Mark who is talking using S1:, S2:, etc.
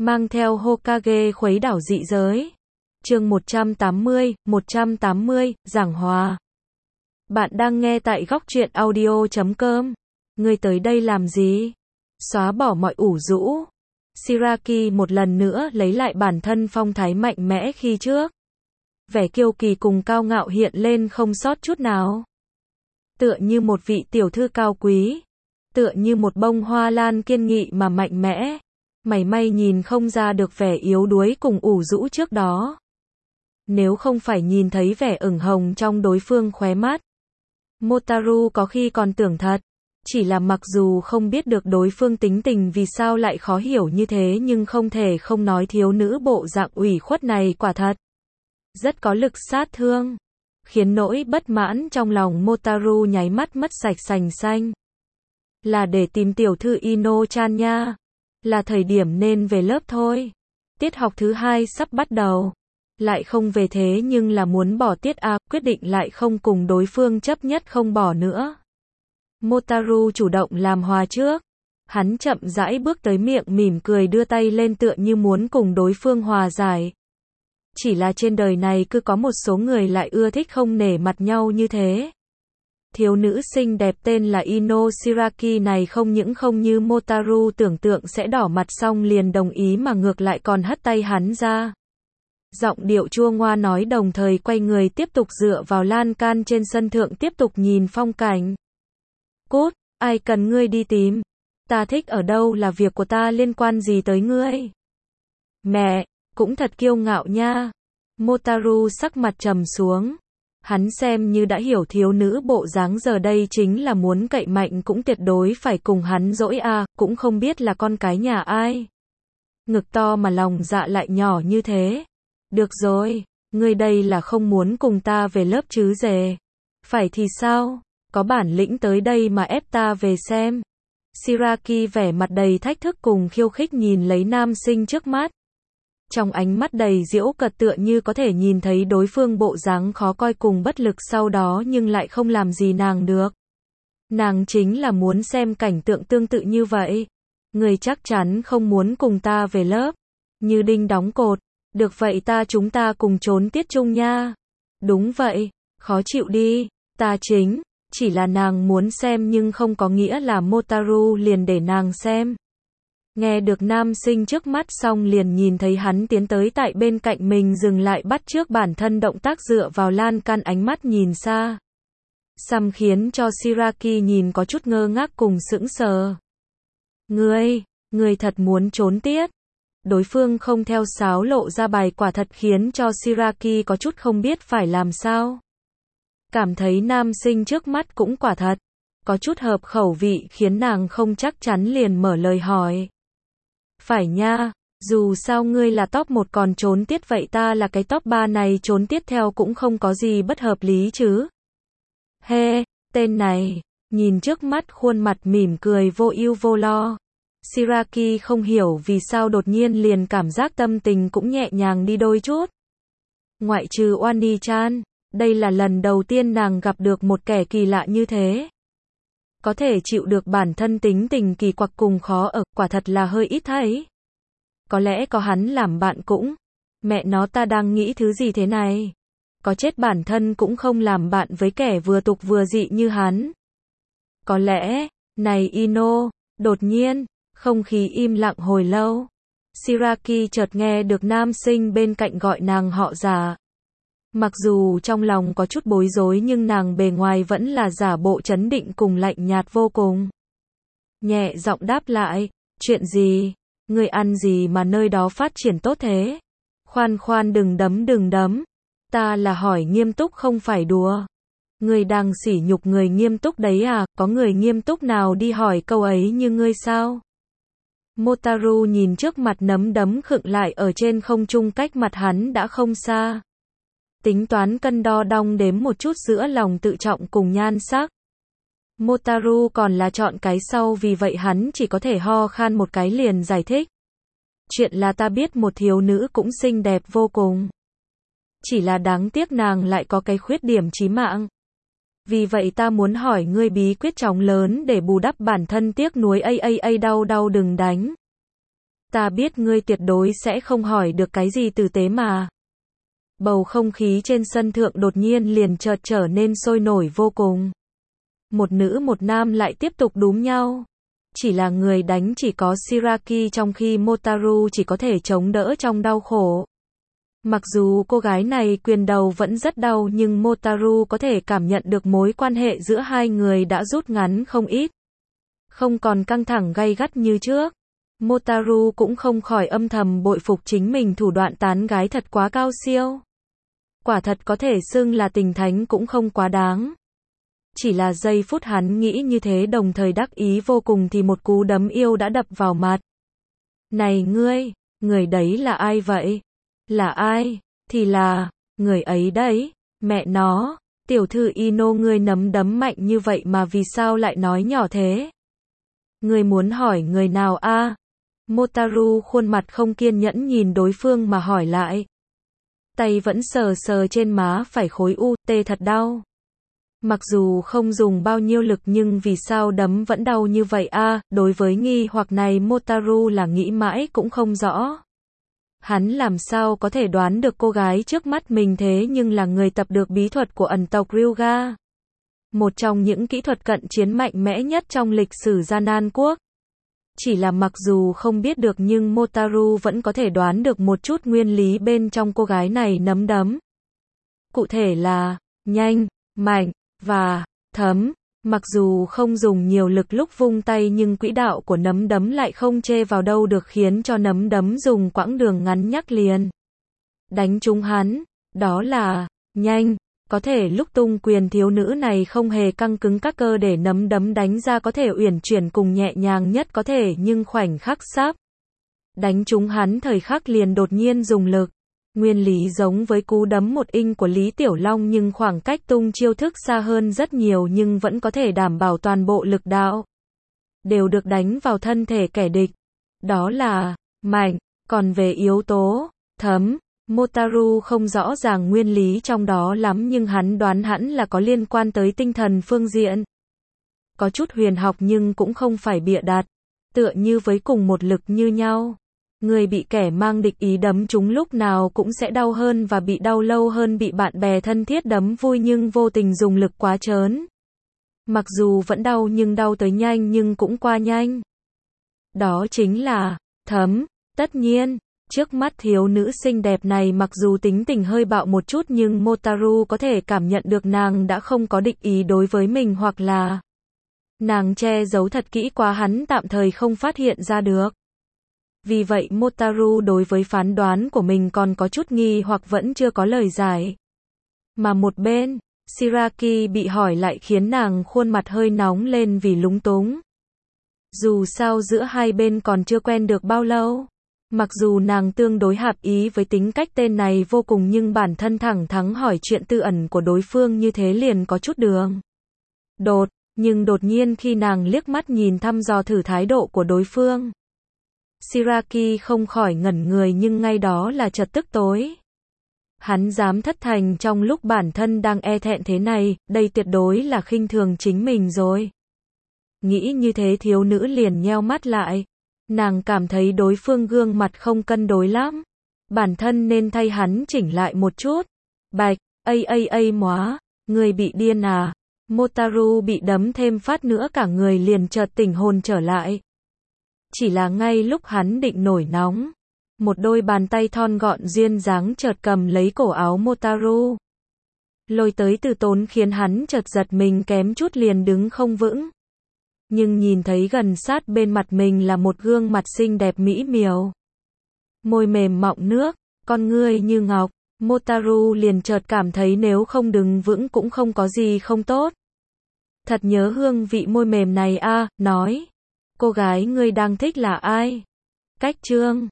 S1: mang theo Hokage khuấy đảo dị giới. Chương 180, giảng hòa. Bạn đang nghe tại góc truyện audio.com. Ngươi tới đây làm gì? Xóa bỏ mọi ủ rũ. Shiraki một lần nữa lấy lại bản thân phong thái mạnh mẽ khi trước. Vẻ kiêu kỳ cùng cao ngạo hiện lên không sót chút nào. Tựa như một vị tiểu thư cao quý. Tựa như một bông hoa lan kiên nghị mà mạnh mẽ. Mảy may nhìn không ra được vẻ yếu đuối cùng ủ rũ trước đó. Nếu không phải nhìn thấy vẻ ửng hồng trong đối phương khóe mắt, Motaru có khi còn tưởng thật. Chỉ là mặc dù không biết được đối phương tính tình vì sao lại khó hiểu như thế, nhưng không thể không nói thiếu nữ bộ dạng ủy khuất này quả thật rất có lực sát thương, khiến nỗi bất mãn trong lòng Motaru nháy mắt mất sạch sành xanh. Là để tìm tiểu thư Ino-chan nha. Là thời điểm nên về lớp thôi. Tiết học thứ 2 sắp bắt đầu. Lại không về thế nhưng là muốn bỏ tiết A, quyết định lại không cùng đối phương chấp nhất không bỏ nữa. Motaru chủ động làm hòa trước. Hắn chậm rãi bước tới miệng mỉm cười đưa tay lên tựa như muốn cùng đối phương hòa giải. Chỉ là trên đời này cứ có một số người lại ưa thích không nể mặt nhau như thế. Thiếu nữ xinh đẹp tên là Ino Shiraki này không những không như Motaru tưởng tượng sẽ đỏ mặt xong liền đồng ý mà ngược lại còn hất tay hắn ra. Giọng điệu chua ngoa nói đồng thời quay người tiếp tục dựa vào lan can trên sân thượng tiếp tục nhìn phong cảnh. Cút, ai cần ngươi đi tìm? Ta thích ở đâu là việc của ta, liên quan gì tới ngươi? Mẹ, cũng thật kiêu ngạo nha. Motaru sắc mặt trầm xuống. Hắn xem như đã hiểu thiếu nữ bộ dáng giờ đây chính là muốn cậy mạnh, cũng tuyệt đối phải cùng hắn dỗi a, cũng không biết là con cái nhà ai. Ngực to mà lòng dạ lại nhỏ như thế. Được rồi, ngươi đây là không muốn cùng ta về lớp chứ dề. Phải thì sao, có bản lĩnh tới đây mà ép ta về xem. Shiraki vẻ mặt đầy thách thức cùng khiêu khích nhìn lấy nam sinh trước mắt. Trong ánh mắt đầy giễu cợt tựa như có thể nhìn thấy đối phương bộ dáng khó coi cùng bất lực sau đó nhưng lại không làm gì nàng được. Nàng chính là muốn xem cảnh tượng tương tự như vậy. Người chắc chắn không muốn cùng ta về lớp. Như đinh đóng cột. Được vậy chúng ta cùng trốn tiết chung nha. Đúng vậy, khó chịu đi. Ta chỉ là nàng muốn xem nhưng không có nghĩa là Motaru liền để nàng xem. Nghe được nam sinh trước mắt xong liền nhìn thấy hắn tiến tới tại bên cạnh mình dừng lại bắt chước bản thân động tác dựa vào lan can ánh mắt nhìn xa xăm khiến cho Shiraki nhìn có chút ngơ ngác cùng sững sờ. Ngươi thật muốn trốn tiết? Đối phương không theo sáo lộ ra bài quả thật khiến cho Shiraki có chút không biết phải làm sao. Cảm thấy nam sinh trước mắt cũng quả thật có chút hợp khẩu vị khiến nàng không chắc chắn liền mở lời hỏi. Phải nha, dù sao ngươi là top 1 còn trốn tiết vậy ta là cái top 3 này trốn tiết theo cũng không có gì bất hợp lý chứ. Tên này, nhìn trước mắt khuôn mặt mỉm cười vô ưu vô lo. Shiraki không hiểu vì sao đột nhiên liền cảm giác tâm tình cũng nhẹ nhàng đi đôi chút. Ngoại trừ Wani-chan, đây là lần đầu tiên nàng gặp được một kẻ kỳ lạ như thế. Có thể chịu được bản thân tính tình kỳ quặc cùng khó ở, quả thật là hơi ít thấy. Có lẽ có hắn làm bạn cũng. Mẹ nó ta đang nghĩ thứ gì thế này? Có chết bản thân cũng không làm bạn với kẻ vừa tục vừa dị như hắn. Có lẽ, này Ino, đột nhiên, không khí im lặng hồi lâu. Shiraki chợt nghe được nam sinh bên cạnh gọi nàng họ già. Mặc dù trong lòng có chút bối rối nhưng nàng bề ngoài vẫn là giả bộ trấn định cùng lạnh nhạt vô cùng. Nhẹ giọng đáp lại, chuyện gì? Ngươi ăn gì mà nơi đó phát triển tốt thế? Khoan đừng đấm. Ta là hỏi nghiêm túc không phải đùa. Ngươi đang sỉ nhục người nghiêm túc đấy à? Có người nghiêm túc nào đi hỏi câu ấy như ngươi sao? Motaru nhìn trước mặt nấm đấm khựng lại ở trên không trung cách mặt hắn đã không xa. Tính toán cân đo đong đếm một chút giữa lòng tự trọng cùng nhan sắc. Motaru còn là chọn cái sau vì vậy hắn chỉ có thể ho khan một cái liền giải thích. Chuyện là ta biết một thiếu nữ cũng xinh đẹp vô cùng. Chỉ là đáng tiếc nàng lại có cái khuyết điểm chí mạng. Vì vậy ta muốn hỏi ngươi bí quyết chóng lớn để bù đắp bản thân tiếc nuối đau đừng đánh. Ta biết ngươi tuyệt đối sẽ không hỏi được cái gì tử tế mà. Bầu không khí trên sân thượng đột nhiên liền chợt trở nên sôi nổi vô cùng. Một nữ một nam lại tiếp tục đúm nhau. Chỉ là người đánh chỉ có Shiraki trong khi Motaru chỉ có thể chống đỡ trong đau khổ. Mặc dù cô gái này quyền đầu vẫn rất đau nhưng Motaru có thể cảm nhận được mối quan hệ giữa hai người đã rút ngắn không ít. Không còn căng thẳng gay gắt như trước. Motaru cũng không khỏi âm thầm bội phục chính mình thủ đoạn tán gái thật quá cao siêu. Quả thật có thể xưng là tình thánh cũng không quá đáng. Chỉ là giây phút hắn nghĩ như thế đồng thời đắc ý vô cùng thì một cú đấm yêu đã đập vào mặt. Này ngươi, người đấy là ai vậy? Là ai? Thì là, người ấy đấy, mẹ nó, tiểu thư Ino ngươi nắm đấm mạnh như vậy mà vì sao lại nói nhỏ thế? Ngươi muốn hỏi người nào a? Motaru khuôn mặt không kiên nhẫn nhìn đối phương mà hỏi lại. Tay vẫn sờ sờ trên má phải khối u, tê thật đau. Mặc dù không dùng bao nhiêu lực nhưng vì sao đấm vẫn đau như vậy a? Đối với nghi hoặc này Motaru là nghĩ mãi cũng không rõ. Hắn làm sao có thể đoán được cô gái trước mắt mình thế nhưng là người tập được bí thuật của ẩn tộc Ryuga. Một trong những kỹ thuật cận chiến mạnh mẽ nhất trong lịch sử Gian Nan Quốc. Chỉ là mặc dù không biết được nhưng Motaru vẫn có thể đoán được một chút nguyên lý bên trong cô gái này nắm đấm. Cụ thể là, nhanh, mạnh, và thấm. Mặc dù không dùng nhiều lực lúc vung tay nhưng quỹ đạo của nắm đấm lại không chê vào đâu được khiến cho nắm đấm dùng quãng đường ngắn nhắc liền. Đánh trúng hắn, đó là, nhanh. Có thể lúc tung quyền thiếu nữ này không hề căng cứng các cơ để nắm đấm đánh ra có thể uyển chuyển cùng nhẹ nhàng nhất có thể nhưng khoảnh khắc sắp. Đánh trúng hắn thời khắc liền đột nhiên dùng lực. Nguyên lý giống với cú đấm một inch của Lý Tiểu Long nhưng khoảng cách tung chiêu thức xa hơn rất nhiều nhưng vẫn có thể đảm bảo toàn bộ lực đạo. Đều được đánh vào thân thể kẻ địch. Đó là, mạnh. Còn về yếu tố, thấm. Motaru không rõ ràng nguyên lý trong đó lắm nhưng hắn đoán hẳn là có liên quan tới tinh thần phương diện. Có chút huyền học nhưng cũng không phải bịa đặt. Tựa như với cùng một lực như nhau. Người bị kẻ mang địch ý đấm trúng lúc nào cũng sẽ đau hơn và bị đau lâu hơn bị bạn bè thân thiết đấm vui nhưng vô tình dùng lực quá trớn. Mặc dù vẫn đau nhưng đau tới nhanh nhưng cũng qua nhanh. Đó chính là thấm. Tất nhiên, trước mắt thiếu nữ xinh đẹp này mặc dù tính tình hơi bạo một chút nhưng Motaru có thể cảm nhận được nàng đã không có địch ý đối với mình hoặc là nàng che giấu thật kỹ quá hắn tạm thời không phát hiện ra được. Vì vậy Motaru đối với phán đoán của mình còn có chút nghi hoặc vẫn chưa có lời giải. Mà một bên, Shiraki bị hỏi lại khiến nàng khuôn mặt hơi nóng lên vì lúng túng. Dù sao giữa hai bên còn chưa quen được bao lâu. Mặc dù nàng tương đối hợp ý với tính cách tên này vô cùng nhưng bản thân thẳng thắn hỏi chuyện tư ẩn của đối phương như thế liền có chút đường. Nhưng đột nhiên khi nàng liếc mắt nhìn thăm dò thử thái độ của đối phương. Shiraki không khỏi ngẩn người nhưng ngay đó là chợt tức tối. Hắn dám thất thành trong lúc bản thân đang e thẹn thế này, đây tuyệt đối là khinh thường chính mình rồi. Nghĩ như thế thiếu nữ liền nheo mắt lại. Nàng cảm thấy đối phương gương mặt không cân đối lắm. Bản thân nên thay hắn chỉnh lại một chút. Bạch, móa, người bị điên à? Motaru bị đấm thêm phát nữa cả người liền chợt tỉnh hồn trở lại. Chỉ là ngay lúc hắn định nổi nóng. Một đôi bàn tay thon gọn duyên dáng chợt cầm lấy cổ áo Motaru. Lôi tới từ tốn khiến hắn chợt giật mình kém chút liền đứng không vững. Nhưng nhìn thấy gần sát bên mặt mình là một gương mặt xinh đẹp mỹ miều. Môi mềm mọng nước, con ngươi như ngọc, Motaru liền chợt cảm thấy nếu không đứng vững cũng không có gì không tốt. Thật nhớ hương vị môi mềm này a, nói. Cô gái ngươi đang thích là ai? Cách Trương.